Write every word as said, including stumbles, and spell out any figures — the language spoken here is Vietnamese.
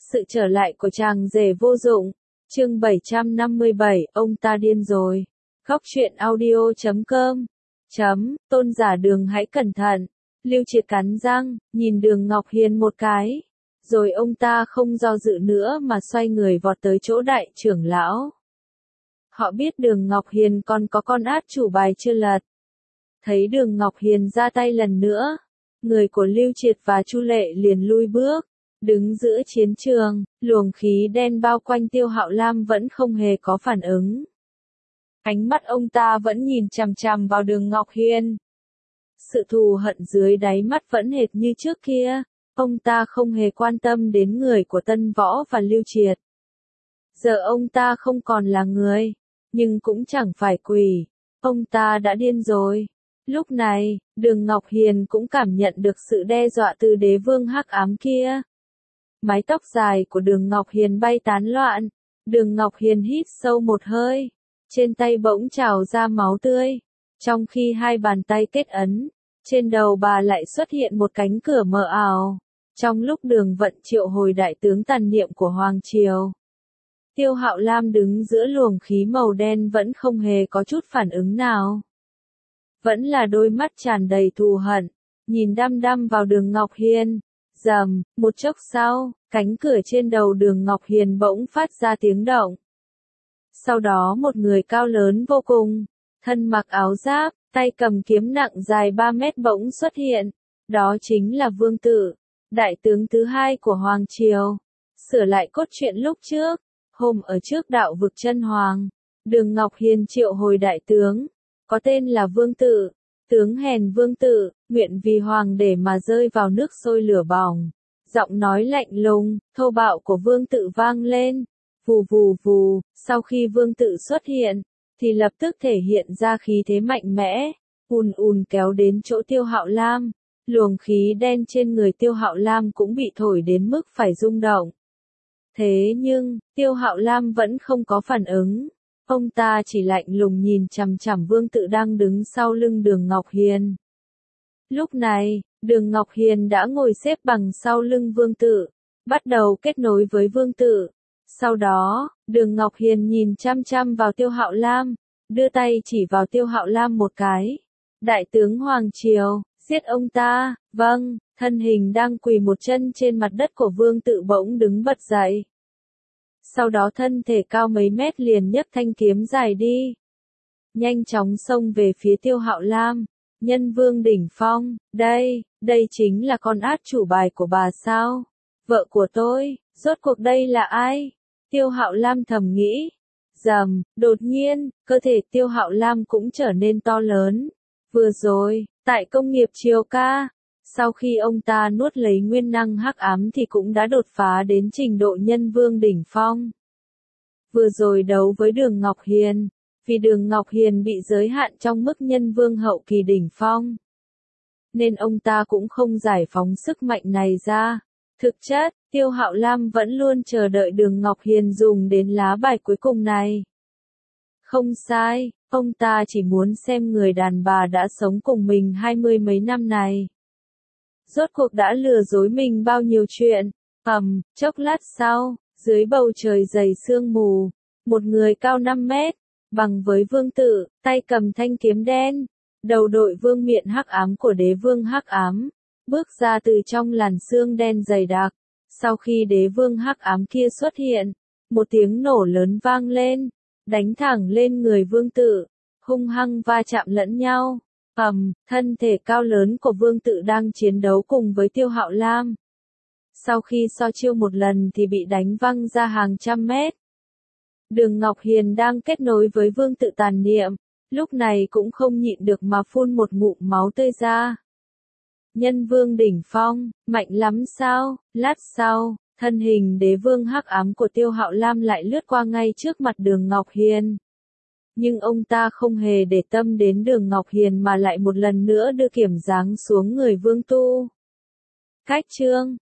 Sự trở lại của chàng rể vô dụng. Chương bảy trăm năm mươi bảy, ông ta điên rồi. Góc truyện audio chấm com. Chấm, tôn giả Đường hãy cẩn thận. Lưu Triệt cắn răng, nhìn Đường Ngọc Hiền một cái. Rồi ông ta không do dự nữa mà xoay người vọt tới chỗ đại trưởng lão. Họ biết Đường Ngọc Hiền còn có con át chủ bài chưa lật. Thấy Đường Ngọc Hiền ra tay lần nữa, người của Lưu Triệt và Chu Lệ liền lui bước. Đứng giữa chiến trường, luồng khí đen bao quanh Tiêu Hạo Lam vẫn không hề có phản ứng. Ánh mắt ông ta vẫn nhìn chằm chằm vào Đường Ngọc Hiên. Sự thù hận dưới đáy mắt vẫn hệt như trước kia, ông ta không hề quan tâm đến người của Tân Võ và Lưu Triệt. Giờ ông ta không còn là người, nhưng cũng chẳng phải quỷ, ông ta đã điên rồi. Lúc này, Đường Ngọc Hiền cũng cảm nhận được sự đe dọa từ đế vương hắc ám kia. Mái tóc dài của Đường Ngọc Hiền bay tán loạn. Đường Ngọc Hiền hít sâu một hơi. Trên tay bỗng trào ra máu tươi. Trong khi hai bàn tay kết ấn, trên đầu bà lại xuất hiện một cánh cửa mờ ảo. Trong lúc Đường Vận triệu hồi đại tướng tàn niệm của Hoàng Triều, Tiêu Hạo Lam đứng giữa luồng khí màu đen vẫn không hề có chút phản ứng nào. Vẫn là đôi mắt tràn đầy thù hận, nhìn đăm đăm vào Đường Ngọc Hiên. Rầm, một chốc sau, cánh cửa trên đầu Đường Ngọc Hiền bỗng phát ra tiếng động. Sau đó một người cao lớn vô cùng, thân mặc áo giáp, tay cầm kiếm nặng dài ba mét bỗng xuất hiện. Đó chính là Vương Tự, đại tướng thứ hai của Hoàng Triều. Sửa lại cốt truyện lúc trước, hôm ở trước đạo vực chân hoàng, Đường Ngọc Hiền triệu hồi đại tướng, có tên là Vương Tự. Tướng hèn Vương Tự, nguyện vì hoàng để mà rơi vào nước sôi lửa bỏng. Giọng nói lạnh lùng, thô bạo của Vương Tự vang lên. Vù vù vù, sau khi Vương Tự xuất hiện, thì lập tức thể hiện ra khí thế mạnh mẽ, ùn ùn kéo đến chỗ Tiêu Hạo Lam. Luồng khí đen trên người Tiêu Hạo Lam cũng bị thổi đến mức phải rung động. Thế nhưng, Tiêu Hạo Lam vẫn không có phản ứng. Ông ta chỉ lạnh lùng nhìn chằm chằm Vương Tự đang đứng sau lưng Đường Ngọc Hiền. Lúc này, Đường Ngọc Hiền đã ngồi xếp bằng sau lưng Vương Tự, bắt đầu kết nối với Vương Tự. Sau đó, Đường Ngọc Hiền nhìn chăm chăm vào Tiêu Hạo Lam, đưa tay chỉ vào Tiêu Hạo Lam một cái. Đại tướng Hoàng Triều, giết ông ta. Vâng, thân hình đang quỳ một chân trên mặt đất của Vương Tự bỗng đứng bật dậy. Sau đó thân thể cao mấy mét liền nhấc thanh kiếm dài đi. Nhanh chóng xông về phía Tiêu Hạo Lam. Nhân vương đỉnh phong, đây, đây chính là con át chủ bài của bà sao? Vợ của tôi, rốt cuộc đây là ai? Tiêu Hạo Lam thầm nghĩ. Rầm, đột nhiên, cơ thể Tiêu Hạo Lam cũng trở nên to lớn. Vừa rồi, tại công nghiệp Triều Ca, sau khi ông ta nuốt lấy nguyên năng hắc ám thì cũng đã đột phá đến trình độ nhân vương đỉnh phong. Vừa rồi đấu với Đường Ngọc Hiền, vì Đường Ngọc Hiền bị giới hạn trong mức nhân vương hậu kỳ đỉnh phong, nên ông ta cũng không giải phóng sức mạnh này ra. Thực chất, Tiêu Hạo Lam vẫn luôn chờ đợi Đường Ngọc Hiền dùng đến lá bài cuối cùng này. Không sai, ông ta chỉ muốn xem người đàn bà đã sống cùng mình hai mươi mấy năm này rốt cuộc đã lừa dối mình bao nhiêu chuyện. Ầm, chốc lát sau, dưới bầu trời dày sương mù, một người cao năm mét, bằng với Vương Tự, tay cầm thanh kiếm đen, đầu đội vương miện hắc ám của đế vương hắc ám, bước ra từ trong làn sương đen dày đặc. Sau khi đế vương hắc ám kia xuất hiện, một tiếng nổ lớn vang lên, đánh thẳng lên người Vương Tự, hung hăng va chạm lẫn nhau. Ầm, thân thể cao lớn của Vương Tự đang chiến đấu cùng với Tiêu Hạo Lam. Sau khi so chiêu một lần thì bị đánh văng ra hàng trăm mét. Đường Ngọc Hiền đang kết nối với Vương Tự tàn niệm, lúc này cũng không nhịn được mà phun một ngụm máu tươi ra. Nhân vương đỉnh phong, mạnh lắm sao? Lát sau, thân hình đế vương hắc ám của Tiêu Hạo Lam lại lướt qua ngay trước mặt Đường Ngọc Hiền. Nhưng ông ta không hề để tâm đến Đường Ngọc Hiền mà lại một lần nữa đưa kiểm giáng xuống người Vương Tu. Cách chương